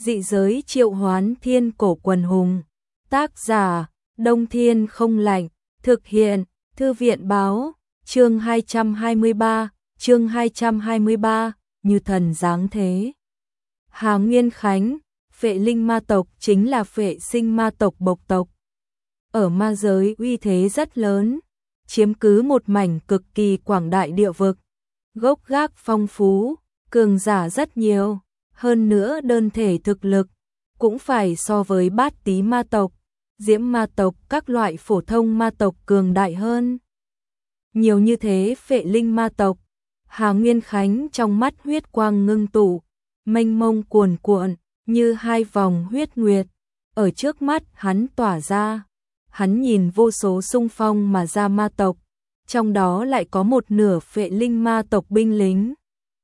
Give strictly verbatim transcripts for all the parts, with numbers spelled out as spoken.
Dị giới triệu hoán thiên cổ quần hùng. Tác giả, Đông Thiên không lạnh. Thực hiện, Thư viện báo. Chương hai trăm hai mươi ba, chương hai trăm hai mươi ba, như thần giáng thế. Hà Nguyên Khánh, Phệ Linh ma tộc chính là phệ sinh ma tộc bộc tộc. Ở ma giới uy thế rất lớn, chiếm cứ một mảnh cực kỳ quảng đại địa vực. Gốc gác phong phú, cường giả rất nhiều, hơn nữa đơn thể thực lực cũng phải so với Bát Tý ma tộc, Diễm ma tộc, các loại phổ thông ma tộc cường đại hơn. Nhiều như thế Phệ Linh ma tộc, Hà Nguyên Khánh trong mắt huyết quang ngưng tụ, mênh mông cuồn cuộn, như hai vòng huyết nguyệt, ở trước mắt hắn tỏa ra. Hắn nhìn vô số xung phong mà ra ma tộc, trong đó lại có một nửa Phệ Linh ma tộc binh lính.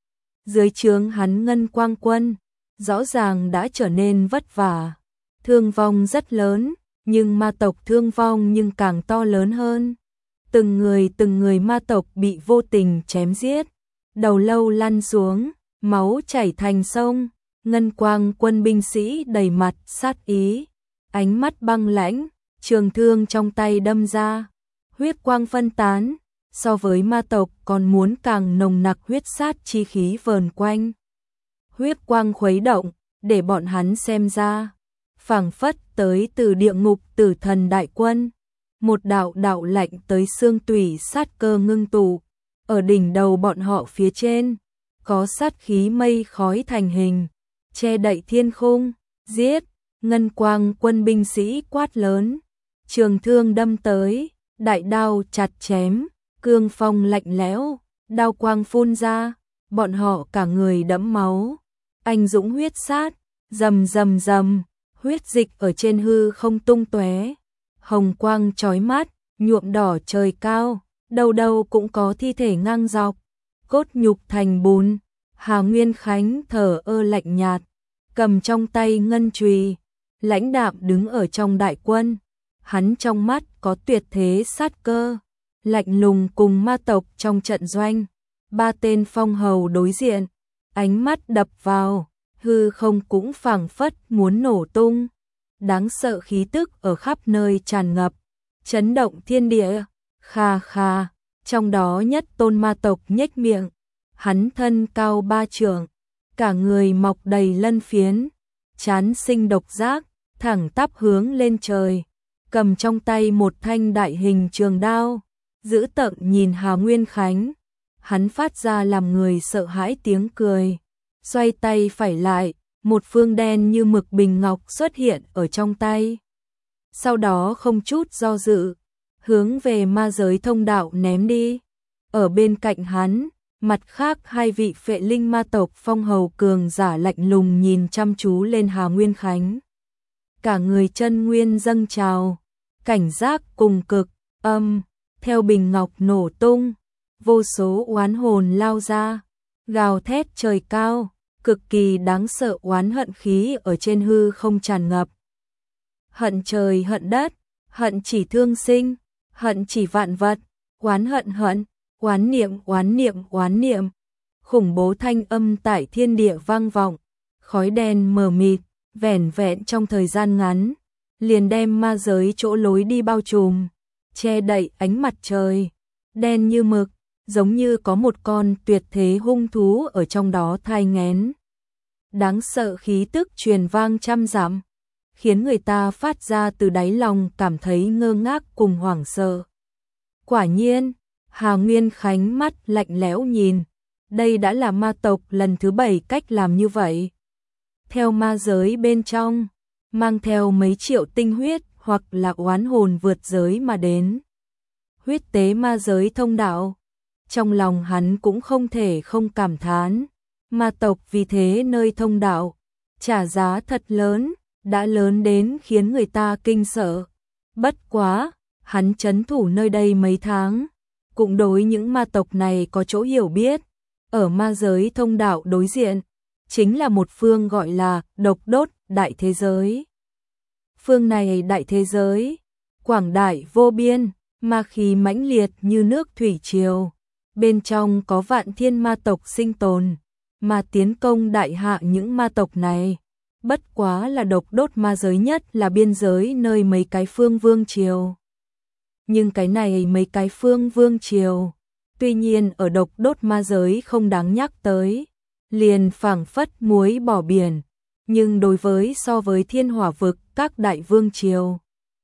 Dưới trướng hắn Ngân Quang quân, rõ ràng đã trở nên vất vả, thương vong rất lớn, nhưng ma tộc thương vong nhưng càng to lớn hơn. Từng người từng người ma tộc bị vô tình chém giết, đầu lâu lăn xuống, máu chảy thành sông. Ngân Quang quân binh sĩ đầy mặt sát ý, ánh mắt băng lãnh, trường thương trong tay đâm ra, huyết quang phân tán, so với ma tộc còn muốn càng nồng nặc huyết sát chi khí vờn quanh. Huyết quang khuấy động, để bọn hắn xem ra, phảng phất tới từ địa ngục tử thần đại quân. Một đạo đạo lạnh tới xương tủy sát cơ ngưng tụ, ở đỉnh đầu bọn họ phía trên, có sát khí mây khói thành hình, che đậy thiên khung, giết. Ngân Quang quân binh sĩ quát lớn, trường thương đâm tới, đại đao chặt chém, cương phong lạnh lẽo, đao quang phun ra, bọn họ cả người đẫm máu, anh dũng huyết sát, rầm rầm rầm, huyết dịch ở trên hư không tung tóe, hồng quang chói mắt, nhuộm đỏ trời cao, đâu đâu cũng có thi thể ngang dọc, cốt nhục thành bùn. Hà Nguyên Khánh thở ơ lạnh nhạt, cầm trong tay ngân chùy, lãnh đạm đứng ở trong đại quân. Hắn trong mắt có tuyệt thế sát cơ, lạnh lùng cùng ma tộc trong trận doanh. Ba tên phong hầu đối diện, ánh mắt đập vào, hư không cũng phảng phất muốn nổ tung. Đáng sợ khí tức ở khắp nơi tràn ngập, chấn động thiên địa. Kha kha, trong đó nhất tôn ma tộc nhếch miệng, hắn thân cao ba trượng, cả người mọc đầy lân phiến, trán sinh độc giác, thẳng tắp hướng lên trời, cầm trong tay một thanh đại hình trường đao, dữ tợn nhìn Hà Nguyên Khánh. Hắn phát ra làm người sợ hãi tiếng cười, xoay tay phải lại, một phương đen như mực bình ngọc xuất hiện ở trong tay. Sau đó không chút do dự, hướng về ma giới thông đạo ném đi. Ở bên cạnh hắn, mặt khác hai vị Phệ Linh ma tộc phong hầu cường giả lạnh lùng nhìn chăm chú lên Hà Nguyên Khánh. Cả người chân nguyên dâng trào, cảnh giác cùng cực, âm, theo bình ngọc nổ tung, vô số oán hồn lao ra, gào thét trời cao, cực kỳ đáng sợ oán hận khí ở trên hư không tràn ngập. Hận trời hận đất, hận chỉ thương sinh, hận chỉ vạn vật, oán hận hận, oán niệm oán niệm oán niệm. Khủng bố thanh âm tại thiên địa vang vọng, khói đen mờ mịt, vẻn vẹn trong thời gian ngắn, liền đem ma giới chỗ lối đi bao trùm, che đậy ánh mặt trời, đen như mực, giống như có một con tuyệt thế hung thú ở trong đó thai nghén. Đáng sợ khí tức truyền vang trăm dặm, khiến người ta phát ra từ đáy lòng cảm thấy ngơ ngác cùng hoảng sợ. Quả nhiên, Hà Nguyên Khánh mắt lạnh lẽo nhìn, đây đã là ma tộc lần thứ bảy cách làm như vậy. Theo ma giới bên trong, mang theo mấy triệu tinh huyết hoặc là oán hồn vượt giới mà đến. Huyết tế ma giới thông đạo, trong lòng hắn cũng không thể không cảm thán. Ma tộc vì thế nơi thông đạo, trả giá thật lớn, đã lớn đến khiến người ta kinh sợ. Bất quá, hắn trấn thủ nơi đây mấy tháng, cũng đối những ma tộc này có chỗ hiểu biết. Ở ma giới thông đạo đối diện, chính là một phương gọi là Độc Đốt đại thế giới. Phương này đại thế giới, quảng đại vô biên, ma khí mãnh liệt như nước thủy triều. Bên trong có vạn thiên ma tộc sinh tồn, mà tiến công đại hạ những ma tộc này, bất quá là độc đốt ma giới nhất là biên giới nơi mấy cái phương vương triều. Nhưng cái này mấy cái phương vương triều, tuy nhiên ở độc đốt ma giới không đáng nhắc tới, liền phảng phất muối bỏ biển, nhưng đối với so với thiên hỏa vực các đại vương triều,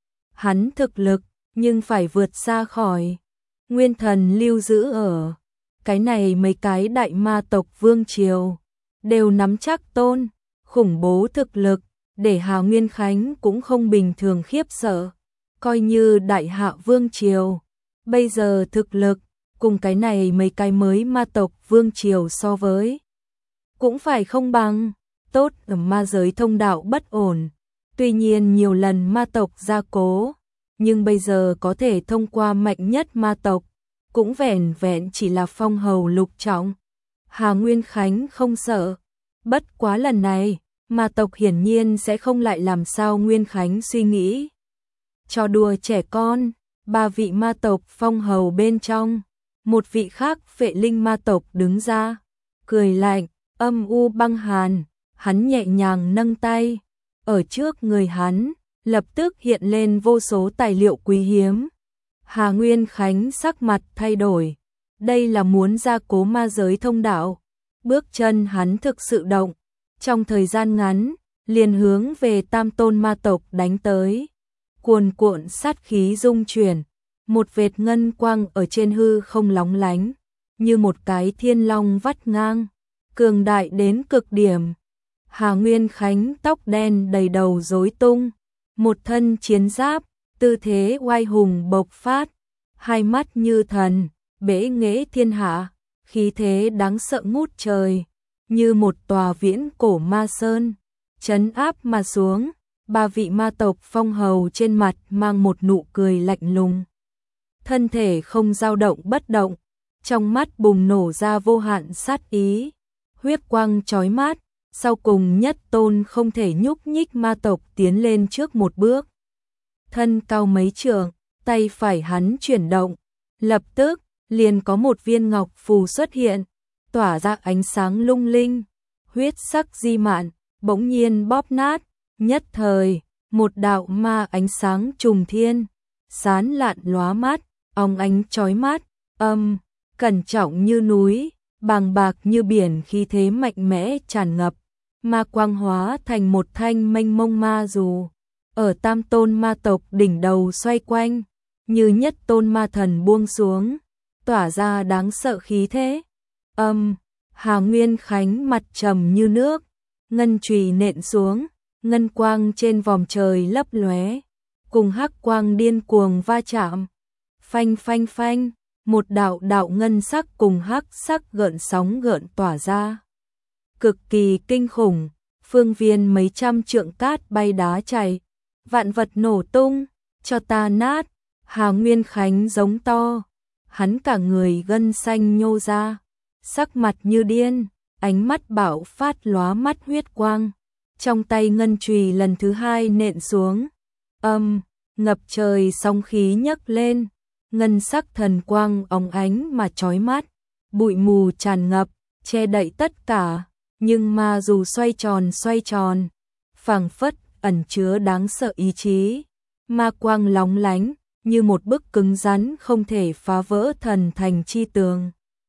hắn thực lực nhưng phải vượt xa khỏi. Nguyên thần lưu giữ ở cái này mấy cái đại ma tộc vương triều, đều nắm chắc tôn, khủng bố thực lực, để Hà Nguyên Khánh cũng không bình thường khiếp sợ. Coi như đại hạ vương triều, bây giờ thực lực, cùng cái này mấy cái mới ma tộc vương triều so với, cũng phải không bằng. Tốt ở ma giới thông đạo bất ổn, tuy nhiên nhiều lần ma tộc gia cố, nhưng bây giờ có thể thông qua mạnh nhất ma tộc, cũng vẻn vẹn chỉ là phong hầu lục trọng. Hà Nguyên Khánh không sợ, bất quá lần này, ma tộc hiển nhiên sẽ không lại làm sao Nguyên Khánh suy nghĩ. Trò đùa trẻ con, ba vị ma tộc phong hầu bên trong, một vị khác phệ linh ma tộc đứng ra, cười lạnh, âm u băng hàn, hắn nhẹ nhàng nâng tay, ở trước người hắn, lập tức hiện lên vô số tài liệu quý hiếm. Hà Nguyên Khánh sắc mặt thay đổi, đây là muốn gia cố ma giới thông đạo, bước chân hắn thực sự động, trong thời gian ngắn, liền hướng về tam tôn ma tộc đánh tới. Cuồn cuộn sát khí dung chuyển, một vệt ngân quang ở trên hư không lóng lánh, như một cái thiên long vắt ngang, cường đại đến cực điểm. Hà Nguyên Khánh tóc đen đầy đầu rối tung, một thân chiến giáp, tư thế oai hùng bộc phát, hai mắt như thần, bẽ nghễ thiên hạ, khí thế đáng sợ ngút trời, như một tòa viễn cổ ma sơn, trấn áp mà xuống. Ba vị ma tộc phong hầu trên mặt mang một nụ cười lạnh lùng, thân thể không dao động bất động, trong mắt bùng nổ ra vô hạn sát ý, huyết quang chói mắt. Sau cùng nhất tôn không thể nhúc nhích ma tộc tiến lên trước một bước, thân cao mấy trượng, tay phải hắn chuyển động, lập tức liền có một viên ngọc phù xuất hiện, tỏa ra ánh sáng lung linh, huyết sắc di mạn, bỗng nhiên bóp nát. Nhất thời, một đạo ma ánh sáng trùng thiên, sán lạn lóa mắt, óng ánh chói mắt, âm, cẩn trọng như núi, bàng bạc như biển, khí thế mạnh mẽ tràn ngập, ma quang hóa thành một thanh mênh mông ma dù, ở tam tôn ma tộc đỉnh đầu xoay quanh, như nhất tôn ma thần buông xuống, tỏa ra đáng sợ khí thế. Âm, Hà Nguyên Khánh mặt trầm như nước, ngân chùy nện xuống. Ngân quang trên vòm trời lấp lóe, cùng hắc quang điên cuồng va chạm. Phanh phanh phanh, một đạo đạo ngân sắc cùng hắc sắc gợn sóng gợn tỏa ra. Cực kỳ kinh khủng, phương viên mấy trăm trượng cát bay đá chảy, vạn vật nổ tung, cho ta nát. Hà Nguyên Khánh giống to, hắn cả người gân xanh nhô ra, sắc mặt như điên, ánh mắt bạo phát lóa mắt huyết quang. Trong tay ngân chùy lần thứ hai nện xuống, âm, ngập trời sóng khí nhấc lên, ngân sắc thần quang óng ánh mà chói mắt, bụi mù tràn ngập, che đậy tất cả, nhưng mà dù xoay tròn xoay tròn, phảng phất ẩn chứa đáng sợ ý chí, ma quang lóng lánh, như một bức cứng rắn không thể phá vỡ thần thành chi tường,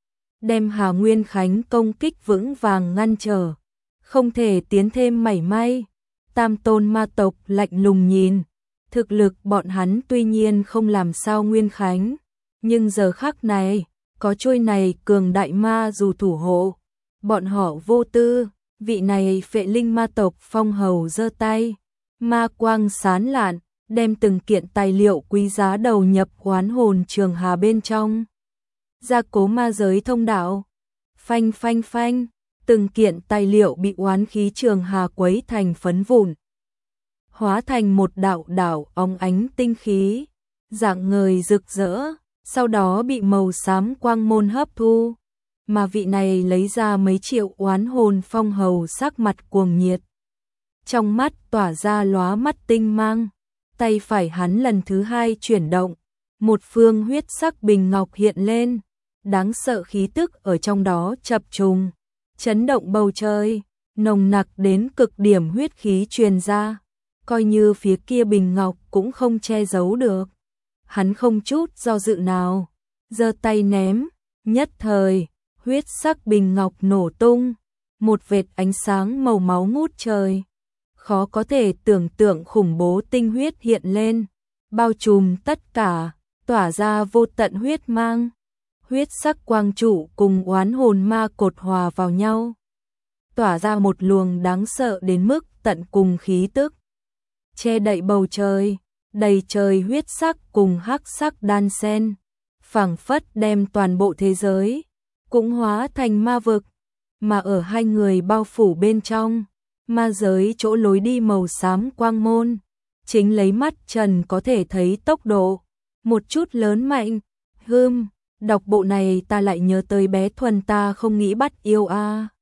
đem Hà Nguyên Khánh công kích vững vàng ngăn trở. Không thể tiến thêm mảy may. Tam tôn ma tộc lạnh lùng nhìn, thực lực bọn hắn tuy nhiên không làm sao Nguyên Khánh, nhưng giờ khắc này, có trôi này cường đại ma dù thủ hộ, bọn họ vô tư. Vị này phệ linh ma tộc phong hầu giơ tay, ma quang sán lạn, đem từng kiện tài liệu quý giá đầu nhập oán hồn trường hà bên trong, gia cố ma giới thông đạo. Phanh phanh phanh, từng kiện tài liệu bị oán khí trường hà quấy thành phấn vụn, hóa thành một đạo đạo óng ánh tinh khí, dạng ngời rực rỡ, sau đó bị màu xám quang môn hấp thu. Mà vị này lấy ra mấy triệu oán hồn phong hầu sắc mặt cuồng nhiệt, trong mắt tỏa ra lóa mắt tinh mang, tay phải hắn lần thứ hai chuyển động, một phương huyết sắc bình ngọc hiện lên, đáng sợ khí tức ở trong đó chập trùng, chấn động bầu trời. nồng nặc đến cực điểm huyết khí truyền ra, coi như phía kia bình ngọc cũng không che giấu được. Hắn không chút do dự nào, giơ tay ném, nhất thời, huyết sắc bình ngọc nổ tung, một vệt ánh sáng màu máu ngút trời. Khó có thể tưởng tượng khủng bố tinh huyết hiện lên, bao trùm tất cả, tỏa ra vô tận huyết mang. Huyết sắc quang trụ cùng oán hồn ma cột hòa vào nhau, tỏa ra một luồng đáng sợ đến mức tận cùng khí tức, che đậy bầu trời, đầy trời huyết sắc cùng hắc sắc đan xen, phảng phất đem toàn bộ thế giới cũng hóa thành ma vực, mà ở hai người bao phủ bên trong, ma giới chỗ lối đi màu xám quang môn, chính lấy mắt trần có thể thấy tốc độ một chút lớn mạnh. Hừm, đọc bộ này ta lại nhớ tới bé Thuần ta không nghĩ bắt yêu a. À.